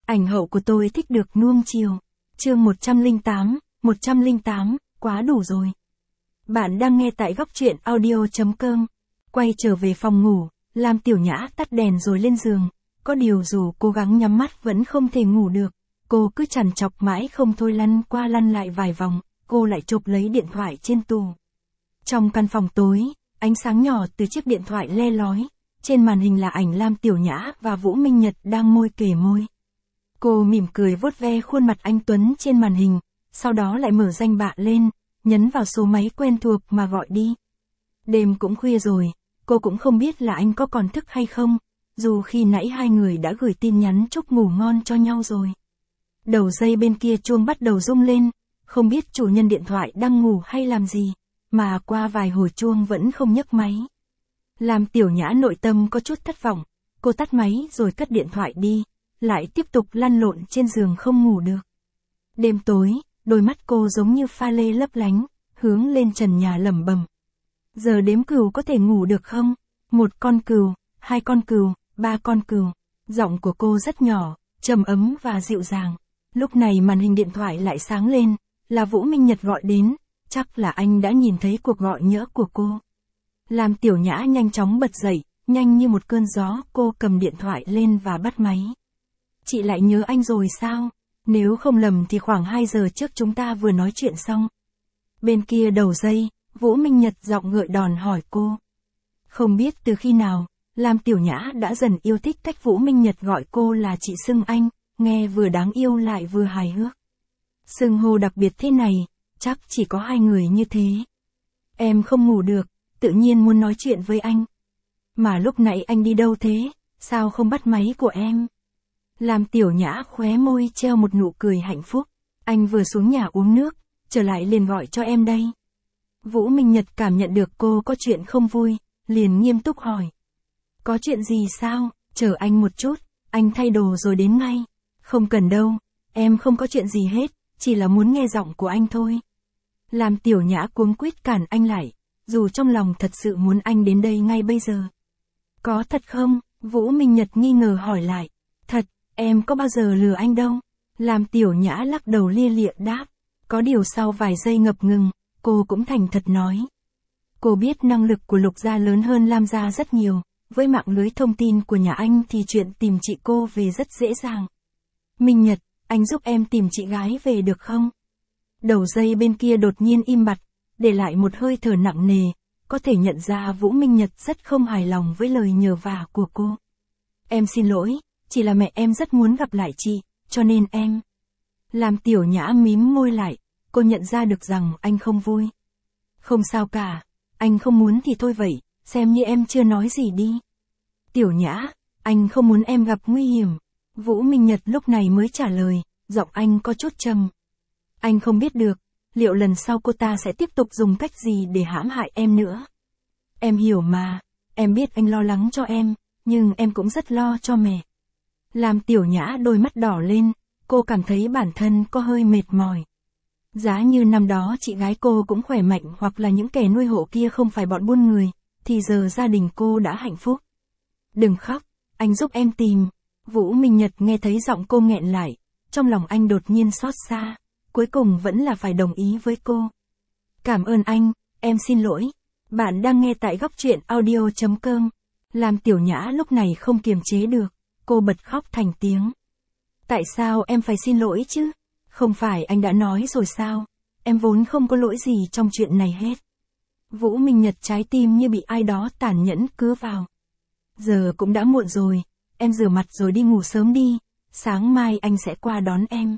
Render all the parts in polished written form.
Ảnh hậu của tôi thích được nuông chiều. Chương 108, quá đủ rồi. Bạn đang nghe tại góc truyện audio.com. Quay trở về phòng ngủ, Lam Tiểu Nhã tắt đèn rồi lên giường. Có điều dù cố gắng nhắm mắt vẫn không thể ngủ được. Cô cứ trằn trọc mãi không thôi, lăn qua lăn lại vài vòng, cô lại chộp lấy điện thoại trên tủ. Trong căn phòng tối, ánh sáng nhỏ từ chiếc điện thoại le lói. Trên màn hình là ảnh Lam Tiểu Nhã và Vũ Minh Nhật đang môi kề môi. Cô mỉm cười vuốt ve khuôn mặt anh tuấn trên màn hình, sau đó lại mở danh bạ lên, nhấn vào số máy quen thuộc mà gọi đi. Đêm cũng khuya rồi, cô cũng không biết là anh có còn thức hay không, dù khi nãy hai người đã gửi tin nhắn chúc ngủ ngon cho nhau rồi. Đầu dây bên kia chuông bắt đầu rung lên, không biết chủ nhân điện thoại đang ngủ hay làm gì, mà qua vài hồi chuông vẫn không nhấc máy. Lam Tiểu Nhã nội tâm có chút thất vọng, cô tắt máy rồi cất điện thoại đi, lại tiếp tục lăn lộn trên giường không ngủ được. Đêm tối, đôi mắt cô giống như pha lê lấp lánh, hướng lên trần nhà lẩm bẩm. Giờ đếm cừu có thể ngủ được không? 1 con cừu, 2 con cừu, 3 con cừu. Giọng của cô rất nhỏ, trầm ấm và dịu dàng. Lúc này màn hình điện thoại lại sáng lên, là Vũ Minh Nhật gọi đến, chắc là anh đã nhìn thấy cuộc gọi nhỡ của cô. Lam Tiểu Nhã nhanh chóng bật dậy, nhanh như một cơn gió, cô cầm điện thoại lên và bắt máy. Chị lại nhớ anh rồi sao? Nếu không lầm thì khoảng 2 giờ trước chúng ta vừa nói chuyện xong. Bên kia đầu dây, Vũ Minh Nhật giọng gợi đòn hỏi cô. Không biết từ khi nào, Lam Tiểu Nhã đã dần yêu thích cách Vũ Minh Nhật gọi cô là chị xưng anh, nghe vừa đáng yêu lại vừa hài hước. Xưng hô đặc biệt thế này, chắc chỉ có hai người như thế. Em không ngủ được, tự nhiên muốn nói chuyện với anh. Mà lúc nãy anh đi đâu thế, sao không bắt máy của em? Lam Tiểu Nhã khóe môi treo một nụ cười hạnh phúc. Anh vừa xuống nhà uống nước, trở lại liền gọi cho em đây. Vũ Minh Nhật cảm nhận được cô có chuyện không vui, liền nghiêm túc hỏi. Có chuyện gì sao? Chờ anh một chút, anh thay đồ rồi đến ngay. Không cần đâu, em không có chuyện gì hết, chỉ là muốn nghe giọng của anh thôi. Lam Tiểu Nhã cuống quýt cản anh lại, dù trong lòng thật sự muốn anh đến đây ngay bây giờ. Có thật không? Vũ Minh Nhật nghi ngờ hỏi lại. Thật, em có bao giờ lừa anh đâu. Lam Tiểu Nhã lắc đầu lia lịa đáp. Có điều sau vài giây ngập ngừng, cô cũng thành thật nói. Cô biết năng lực của Lục gia lớn hơn Lam gia rất nhiều, với mạng lưới thông tin của nhà anh thì chuyện tìm chị cô về rất dễ dàng. Minh Nhật, anh giúp em tìm chị gái về được không? Đầu dây bên kia đột nhiên im bặt, để lại một hơi thở nặng nề, có thể nhận ra Vũ Minh Nhật rất không hài lòng với lời nhờ vả của cô. Em xin lỗi, chỉ là mẹ em rất muốn gặp lại chị, cho nên em. Lam Tiểu Nhã mím môi lại, cô nhận ra được rằng anh không vui. Không sao cả, anh không muốn thì thôi vậy, xem như em chưa nói gì đi. Tiểu Nhã, anh không muốn em gặp nguy hiểm. Vũ Minh Nhật lúc này mới trả lời, giọng anh có chút trầm. Anh không biết được, liệu lần sau cô ta sẽ tiếp tục dùng cách gì để hãm hại em nữa. Em hiểu mà, em biết anh lo lắng cho em, nhưng em cũng rất lo cho mẹ. Lam Tiểu Nhã đôi mắt đỏ lên, cô cảm thấy bản thân có hơi mệt mỏi. Giá như năm đó chị gái cô cũng khỏe mạnh hoặc là những kẻ nuôi hộ kia không phải bọn buôn người, thì giờ gia đình cô đã hạnh phúc. Đừng khóc, anh giúp em tìm. Vũ Minh Nhật nghe thấy giọng cô nghẹn lại, trong lòng anh đột nhiên xót xa, cuối cùng vẫn là phải đồng ý với cô. Cảm ơn anh, em xin lỗi. Bạn đang nghe tại góc truyện audio.com. Lam Tiểu Nhã lúc này không kiềm chế được, cô bật khóc thành tiếng. Tại sao em phải xin lỗi chứ? Không phải anh đã nói rồi sao? Em vốn không có lỗi gì trong chuyện này hết. Vũ Minh Nhật trái tim như bị ai đó tàn nhẫn cứa vào. Giờ cũng đã muộn rồi, em rửa mặt rồi đi ngủ sớm đi, sáng mai anh sẽ qua đón em.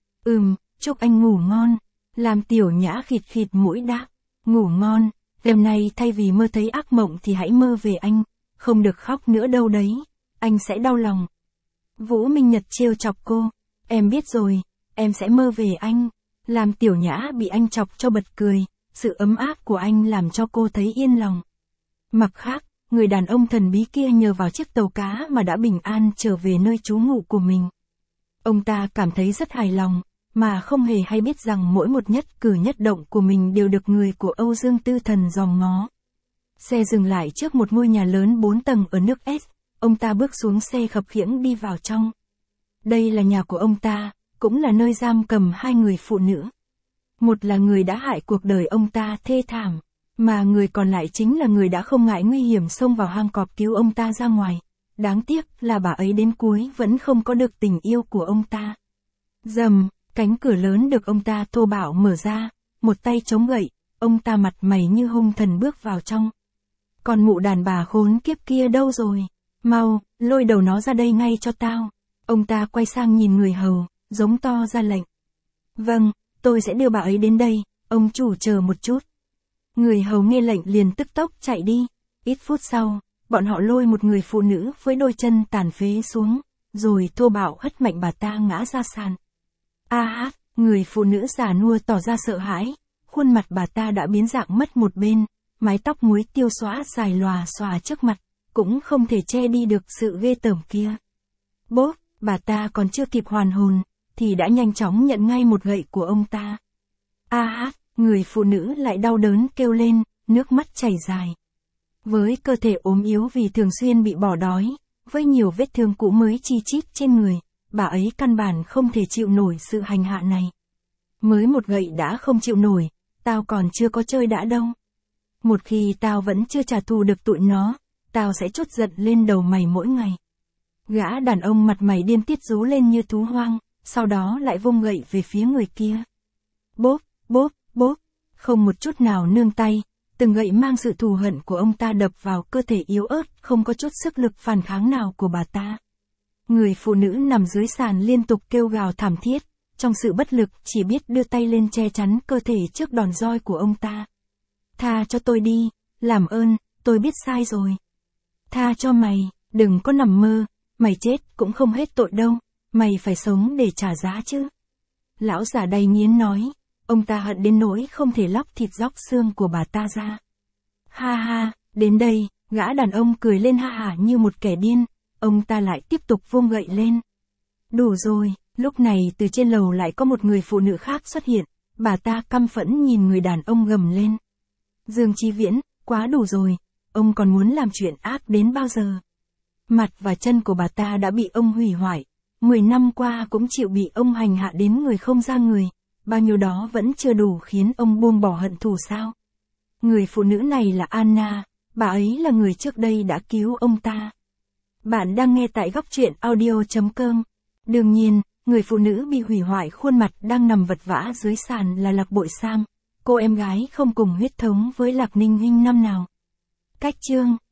Chúc anh ngủ ngon. Lam Tiểu Nhã khịt khịt mũi đáp. Ngủ ngon, đêm nay thay vì mơ thấy ác mộng thì hãy mơ về anh, không được khóc nữa đâu đấy, anh sẽ đau lòng. Vũ Minh Nhật trêu chọc cô. Em biết rồi, em sẽ mơ về anh. Lam Tiểu Nhã bị anh chọc cho bật cười, sự ấm áp của anh làm cho cô thấy yên lòng. Mặt khác, người đàn ông thần bí kia nhờ vào chiếc tàu cá mà đã bình an trở về nơi trú ngụ của mình. Ông ta cảm thấy rất hài lòng, mà không hề hay biết rằng mỗi một nhất cử nhất động của mình đều được người của Âu Dương Tư Thần dòm ngó. Xe dừng lại trước một ngôi nhà lớn 4 tầng ở nước S, ông ta bước xuống xe khập khiễng đi vào trong. Đây là nhà của ông ta, cũng là nơi giam cầm hai người phụ nữ. Một là người đã hại cuộc đời ông ta thê thảm, mà người còn lại chính là người đã không ngại nguy hiểm xông vào hang cọp cứu ông ta ra ngoài. Đáng tiếc là bà ấy đến cuối vẫn không có được tình yêu của ông ta. Rầm, cánh cửa lớn được ông ta thô bạo mở ra, một tay chống gậy, ông ta mặt mày như hung thần bước vào trong. Còn mụ đàn bà khốn kiếp kia đâu rồi? Mau, lôi đầu nó ra đây ngay cho tao. Ông ta quay sang nhìn người hầu, giống to ra lệnh. Vâng, tôi sẽ đưa bà ấy đến đây, ông chủ chờ một chút. Người hầu nghe lệnh liền tức tốc chạy đi. Ít phút sau, bọn họ lôi một người phụ nữ với đôi chân tàn phế xuống, rồi thô bạo hất mạnh bà ta ngã ra sàn. Người phụ nữ già nua tỏ ra sợ hãi, khuôn mặt bà ta đã biến dạng mất một bên, mái tóc muối tiêu xõa dài lòa xòa trước mặt, cũng không thể che đi được sự ghê tởm kia. Bốp, bà ta còn chưa kịp hoàn hồn, thì đã nhanh chóng nhận ngay một gậy của ông ta. Người phụ nữ lại đau đớn kêu lên, nước mắt chảy dài. Với cơ thể ốm yếu vì thường xuyên bị bỏ đói, với nhiều vết thương cũ mới chi chít trên người, bà ấy căn bản không thể chịu nổi sự hành hạ này. Mới một gậy đã không chịu nổi, tao còn chưa có chơi đã đâu. Một khi tao vẫn chưa trả thù được tụi nó, tao sẽ trút giận lên đầu mày mỗi ngày. Gã đàn ông mặt mày điên tiết rú lên như thú hoang, sau đó lại vung gậy về phía người kia. Bốp, bốp, bốp, không một chút nào nương tay, từng gậy mang sự thù hận của ông ta đập vào cơ thể yếu ớt, không có chút sức lực phản kháng nào của bà ta. Người phụ nữ nằm dưới sàn liên tục kêu gào thảm thiết, trong sự bất lực chỉ biết đưa tay lên che chắn cơ thể trước đòn roi của ông ta. Tha cho tôi đi, làm ơn, tôi biết sai rồi. Tha cho mày, đừng có nằm mơ, mày chết cũng không hết tội đâu, mày phải sống để trả giá chứ. Lão già đầy nghiến nói, ông ta hận đến nỗi không thể lóc thịt róc xương của bà ta ra. Ha ha, đến đây, gã đàn ông cười lên ha hả như một kẻ điên, ông ta lại tiếp tục vung gậy lên. Đủ rồi, lúc này từ trên lầu lại có một người phụ nữ khác xuất hiện, bà ta căm phẫn nhìn người đàn ông gầm lên. Dương Chí Viễn, quá đủ rồi, ông còn muốn làm chuyện ác đến bao giờ? Mặt và chân của bà ta đã bị ông hủy hoại, 10 năm qua cũng chịu bị ông hành hạ đến người không ra người, bao nhiêu đó vẫn chưa đủ khiến ông buông bỏ hận thù sao? Người phụ nữ này là Anna, bà ấy là người trước đây đã cứu ông ta. Bạn đang nghe tại góc truyện audio.com. Đương nhiên, người phụ nữ bị hủy hoại khuôn mặt đang nằm vật vã dưới sàn là Lạc Bội Sam, cô em gái không cùng huyết thống với Lạc Ninh Hinh năm nào. Cách chương